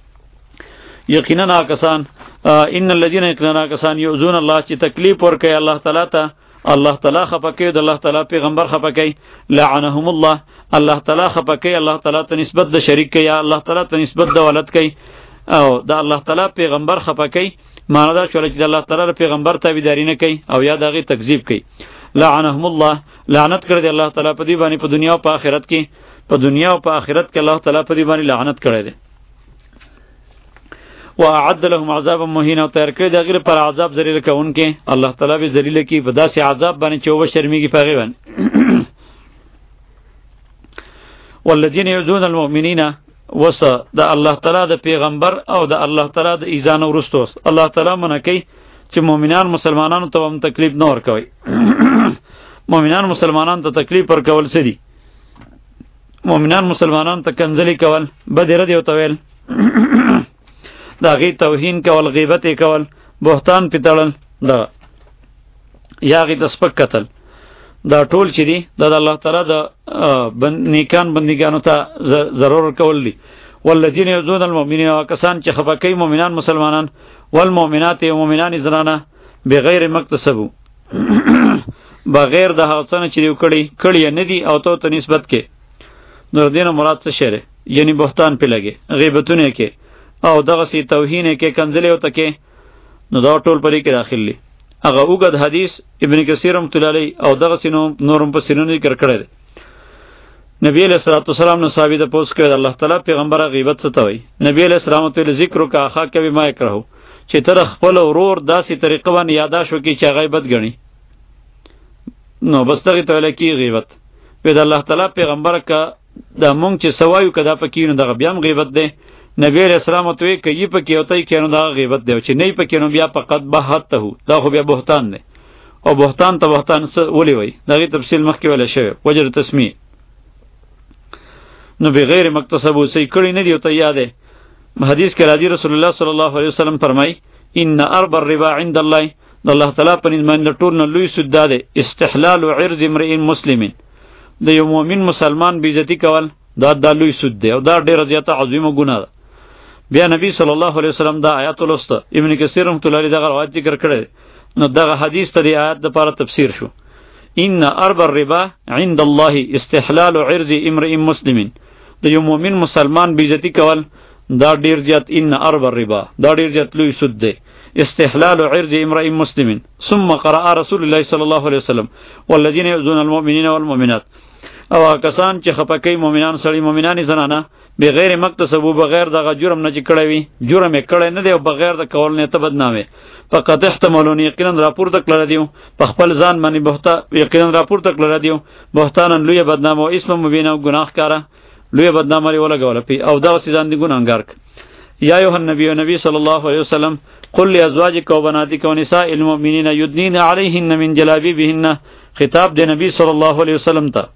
یقینا کسان ان الذين یقینا کسان یؤذون الله، چې تکلیف ورکړي الله تعالی ته، الله تعالی خفه کوي، د الله تعالی پیغمبر خفه کوي. لعنهم الله، الله تعالی خفه کوي، الله تعالی ته نسبت د شریک کوي، الله تعالی ته نسبت د ولد کوي، او د الله تعالی پیغمبر خفه کوي. معنا دا شول چې الله تعالی پیغمبر تابعداري نه کوي او یا دغه تکذیب کوي. لعنهم الله لعنت کړی دی الله تعالی په دې باندې په دنیا او په آخرت کې په دنیا او په آخرت کې الله تعالی په دې باندې لعنت کړی دی واعد لهم عذابا مهینا تیار کړی دی غیر پر عذاب ذلیل کوونکې الله تعالی به ذلیل کی په داسې عذاب باندې چې و شرمېږي په هغې باندې والذین یؤذون المؤمنین وس د الله تعالی د پیغمبر او د الله تعالی د ایزان ورستو الله تعالی منع کوي چې مؤمنان مسلمانانو ته هم تکلیف نه ورکوي مؤمنان مسلمانانو ته تکلیف ورکول څه دي مؤمنان مسلمانانو ته کنځلي کول بد ردی او تویل دا غي توهین کول غیبت کول بهتان پیتړل دا یا غي د سپک قتل دا ټول چې دي دا د الله تعالی د نیکان بندګانو ته ضرور کول دي والذین یؤذون المؤمنین وکسان چې خفه کوي مؤمنان مسلمانان والمؤمنات مؤمنان زنانه بغیر مکتسبو بغیر د هغه څه چې دیو کړي کړي نه دي او ته نسبت کې نور دین مراد څه شری یعنی بهتان په لګي غیبتونه کې او دغه سی توهین کې کنځلې او تکې نو دا ټول پرې کې داخلي هغه وګد حدیث ابن کثیر رحمۃ اللہ علیہ او دغه سينو نورم په سينو ذکر کړی دی نبی علیہ الصلوۃ والسلام نو ثابت پوس کړی الله تعالی پیغمبر غیبت څه توي نبی علیہ السلام ته ذکر کا اخا کوي ما کرو چې تر خپل ورور داسې طریقه باندې یاداش وکي چې غیبت غني نو بس دغه ته لکی غیبت په د الله تعالی پیغمبر کا د مونږ چې سوایو کدا پکې نو دغه بیا غیبت دی نبی علیہ السلام ته وی کوي پکې اوتای کینو دا غیبت دی چې نه پکې نو بیا فقط بهته دا خو بیا بهتان دی او بهتان ته بهتان څه ولي وای دغه تفصیل مخکې ولا شوی وجر تسمیه نو بغیر مکتسبو سی کړي نه دی ته یادې حدیث کې راځي رسول الله صلی الله علیه وسلم فرمای ان ارب الربا عند الله د الله تعالی په نسبت باندې ټول نه لوی سود ده استحلال عرض امرئ مسلم د یو مؤمن مسلمان بیزتی کول دا د لوی سود ده او دا ډیره زیاته عظیمه ګناه ده بیا نبی صلی الله علیه وسلم دا آیات ولسته ابن کثیر رحمۃ اللہ علیہ دا روایت ذکر کړی نو دا حدیث ته دی آیات د لپاره تفسیر شو ان ارب الربا عند الله استحلال عرض امرئ مسلم د یو مؤمن مسلمان بیزتی کول دا ډیر زیات ان ارب الربا دا ډیر زیات لوی سود دی استحلال عرض امرئ مسلم ثم قرأ رسول الله صلی الله علیه وسلم والذین یؤذون المؤمنین والمؤمنات او کسان چې خپکې مؤمنان سړي مؤمنان زنانه بغیر مکتسبو بغیر دغه جرم نه چې کړی وي جرم یې کړی نه دی او بغیر د کول نه ته بدنامه فقط احتمالون یقینا راپور تک لره دیو په خپل ځان باندې بهتا یقینا راپور تک لره دیو بهتانن لوی بدنامه او اسم مبین او گناه کاره لوی بدنامه لري ولګول پی او دا سيزان دي ګناګار یا ایه النبی نبی صلی الله علیه وسلم قل لازواجک و بناتک و نساء المؤمنین یدنین علیهن من جلابیبهن خطاب دی نبی صلی الله علیه وسلم ته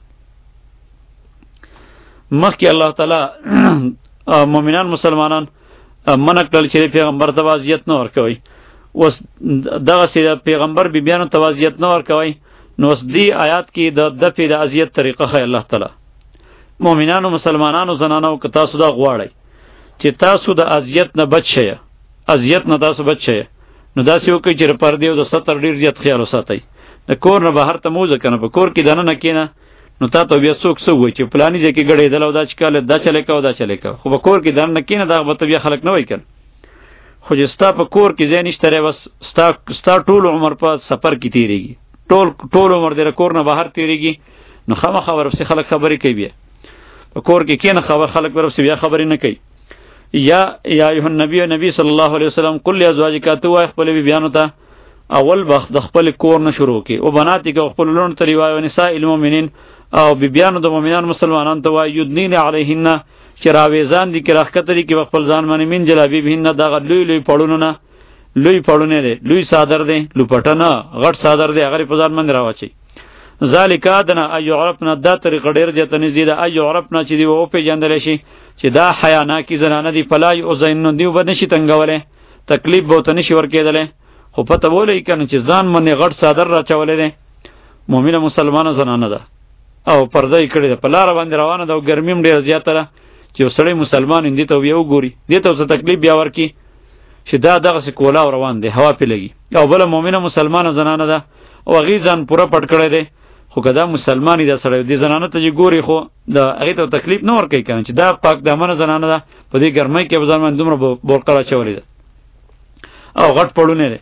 مخکې الله تعالی مؤمنان مسلمانان منع کړل چې پیغمبر ته واضحیت نه ورکوي اوس دغه سي پیغمبر بی بیانو ته واضحیت نه ورکوي نو اوس دی آیات کې د دفع د اذیت طریقه خی الله تعالی مؤمنانو مسلمانانو زنانو که تاسو دا غواړئ چې تاسو د اذیت نه بچ شئ اذیت نه تاسو بچ شئ نو داسې وکړئ چې پردې او د ستر ډیر زیات خیال وساتئ د کور نه بهر ته مو ځکه نه په کور کې دننه نه کینه نو تا ته بیا څوک څه وایي چې پلاني ځای کې ګډېدل او دا چې کاله دا چلی کوه دا چلی کوه خو په کور کې دننه کینه دغه به ته بیا خلک نه وایي که خو چې ستا په کور کې ځای نشته دی بس ستا ستا ټول عمر په سفر کې تېرېږي ټول ټول عمر دی کور نه بهر تېرېږي نو خامخا ورپسې خلک خبرې کوي بیا په کور کې کینه خبر خلک ورپسې بیا خبرې نه کوي یا یا ایها النبی نبی صلی الله علیه وسلم قل لازواجک تو وای خپل بیانو ته اول وخت د خپل کور نه شروع کی او بناتی که خپل لون ته ریوای نساء المؤمنین او بیانو د مؤمنان مسلمانان ته وای یدنین علیهن چراویزان دي کې راخکتري کې خپل ځان باندې من جلابی بهن دغه لوی لوی پړونو نه لوی پړونه دي لوی صادر دي لوپټنه غټ صادر دي هغه په ځان باندې راوچی ذالک ادنا ایعرفنا دا طریقه ډیر ځته نږدې ده ایعرفنا چې دی او په جندل شي چې دا حیا نه کی زنانه دی پلای او زینو دی وبنشي تنگوله تکلیف بوته نشي ورکېدله خو پته ولې کنه چې ځان باندې غټ صادر را چولې ده مؤمنه مسلمانه زنانه ده او پرده یې کړې ده په لار باندې روانه ده او ګرمیم ډیر زیاته ده چې سړی مسلمان اندې ته یو ګوري دې ته څه تکلیف بیا ورکی چې دا دغه څه کولا روان دی هوا پی لګي او بل مؤمنه مسلمانه زنانه ده او غی ځان پوره پټ کړی دی خو کدا مسلمانی دا سړی دی زنانه ته ګوري خو دا هغه ته تکلیف نه ور کوي کنه چې دا پاک دامن زنانه ده په دې ګرمۍ کې به ځان باندې دومره بورقړه چولې ده او غټ پړونه ده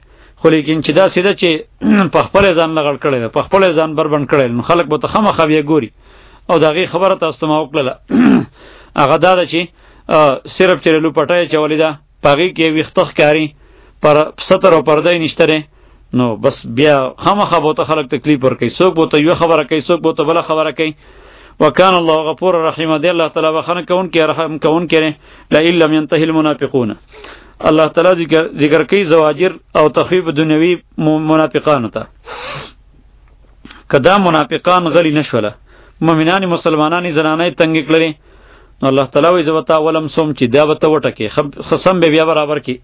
خو لیکن چې دا سیده چې په خپل ځان لغړ کړی ده، په خپل ځان بربند کړی، نو خلک به ته خامخا بیا ګوري. او د هغې خبره تاسو ته ما وکړله هغه دا ده چې صرف چې لوپټۍ چولې ده، په هغې کې ویښته ښکاري، پر ستر او پرده یې نشته دی، نو بس بیا خامخا به ورته خلک تکلیف ورکوي، څوک به ورته یوه خبره کوي، څوک به ورته بله خبره کوي. وکان الله غفور رحیم، دی الله تعالی بخښنه کوونکی رحم کوونکی دی. لئن لم ینتهی المنافقون، الله تعالی ذکر ذکر کوي زواجر او تخفیف دنیوي منافقانو ته. که دا منافقان غلی نشوله، مؤمنان مسلمانان زنانه تنګ کړلې، نو الله تعالی وایي زه به تا ولم سوم چې دا به ته وټکې، خصم به بیا برابر کړي.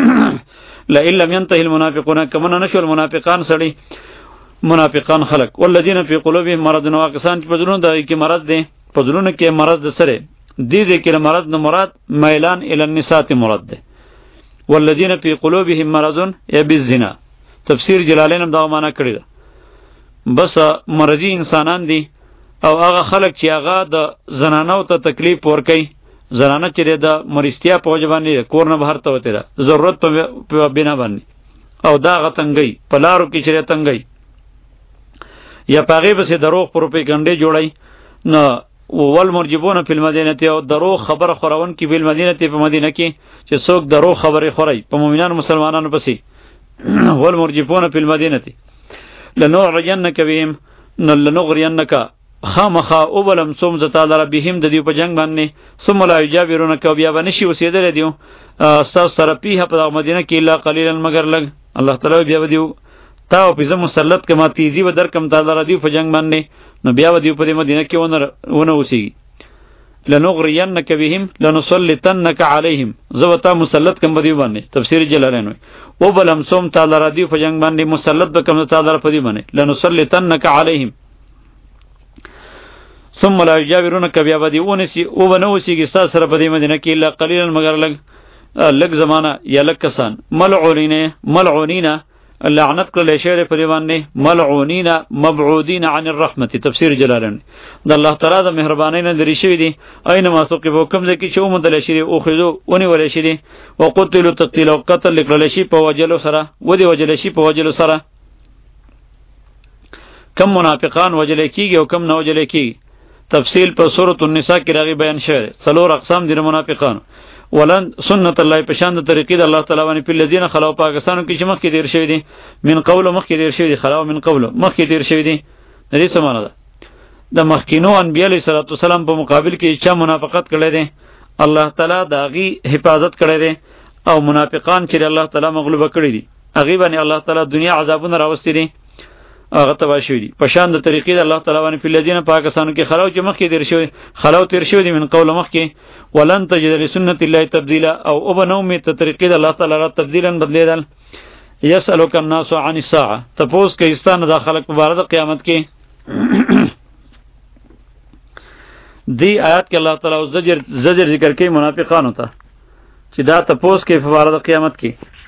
لئن لم ینتهی المنافقون، که منع نشول منافقان سړي، منافقان خلق، والذین فی قلوبهم مرض، واکسان چې په زړونو دغې کې مرض دی، په زړونو کې مرض د سره دې دې کې مرض نه مراد میلان الی النساء مراد دی. والذین فی قلوبهم مرض یا بالزنا، تفسیر جلالین هم دغه معنا کړی ده. بس مرضی انسانان دي او هغه خلق چې هغه د زنانو ته تکلیف ورکوي، زنانه چې د مرستیا په وجه باندې کور نه بهر ته وتې ده، ضرورت په بنا باندې، او دا هغه تنګی په لارو کې چې تنګی یا په هغې پسې دروغ پروپیګنډې جوړی. نو والمرجفون فی المدینة، او دروغ خبره خورونکي فی المدینة په مدینه کې چې څوک دروغ خبرې خوري په مؤمنانو مسلمانانو پسې. والمرجفون فی المدینة لنغرینک بهم، نو لنغرینک خامخا او بلم سوم زتا لره بهم د دیو په جنگ باندې، ثم لا یجاورونک، بیا به نشي اوسېدلی دیو ستاسو سره پیه په دغه مدینه کې الا قلیلا مگر لږ. الله تعالی بیا به دیو تا او پیزه مسلط کما تیزی و در کم تا لره دیو په جنگ باندې، نو بیا به دیو په دې مدینه کې ونه اوسېږي. لنغرینک بهم لنسلطنک علیهم، زه به تا مسلط کم په دیو باندې. تفسیر جلالین وایي او بلم سوم تا لره دیو په جنگ باندې، مسلط به کم تا لره په دیو باندې، لنسلطنک علیهم ثم لا یجاورونک، بیا به دی ونسی او به نه اوسېږي ستا سره په دې مدینه کې الا قلیلا مگر لږ لږ زمانه یا لږ کسان. ملعونین ملعونین لعنت کړلی شوی دی په دې باندې، ملعونین مبعودین عن الرحمة. تفسیر جلالین د الله تعالی د مهربانۍ نه لرې شوي دي. اینما ثقفوا، کوم ځای کې چې وموندلی شي دي، اخذو ونیولی شي دي، وقتلوا تقتیلا، او قتل کړلی شي په وجلو سره، ودې وجلی شي په وجلو سره. کم منافقان وجلی کېږي او کم نه وجلی کېږي، تفصیل په سورۃ النساء کې راغی بیان شوی دی. څلور اقسام دي منافقانو. ولن سنت الله، په شان د طریقې د الله تعالی باندې، په الذین خلو پاکستانو کې چې مخکې تیر شوی دي، من قول مخکې تیر شوی دي، خلو من قول مخکې تیر شوی دي. د دې څه معنا ده؟ د مخکینو انبیاء علیه السلام په مقابل کې چې منافقت کړی دی، الله تعالی د هغې حفاظت کړی دی، او منافقان چې الله تعالی مغلوبه کړی دي، هغې باندې الله تعالی دنیا عذابونه راوستي دي، هغه تباه شوي دي. په شان د طریقې د الله تعالی باندې په الذین پاکستانو کې خلو چې مخکې تیر شوی خلو تیر شوی دي من قول مخکې. ولن تجد لسنت الله تبدیلا، او او به نه امید ته طریقې د الله تعالی را تبدیلا بدلیدل. یسألک الناس عن الساعه، تپوس کوي ستا نه دا خلک په باره د قیامت کې. دی آیات کې الله تعالی زجر زجر ذکر کوي منافقانو ته چې دا تپوس کوي په باره د قیامت کې.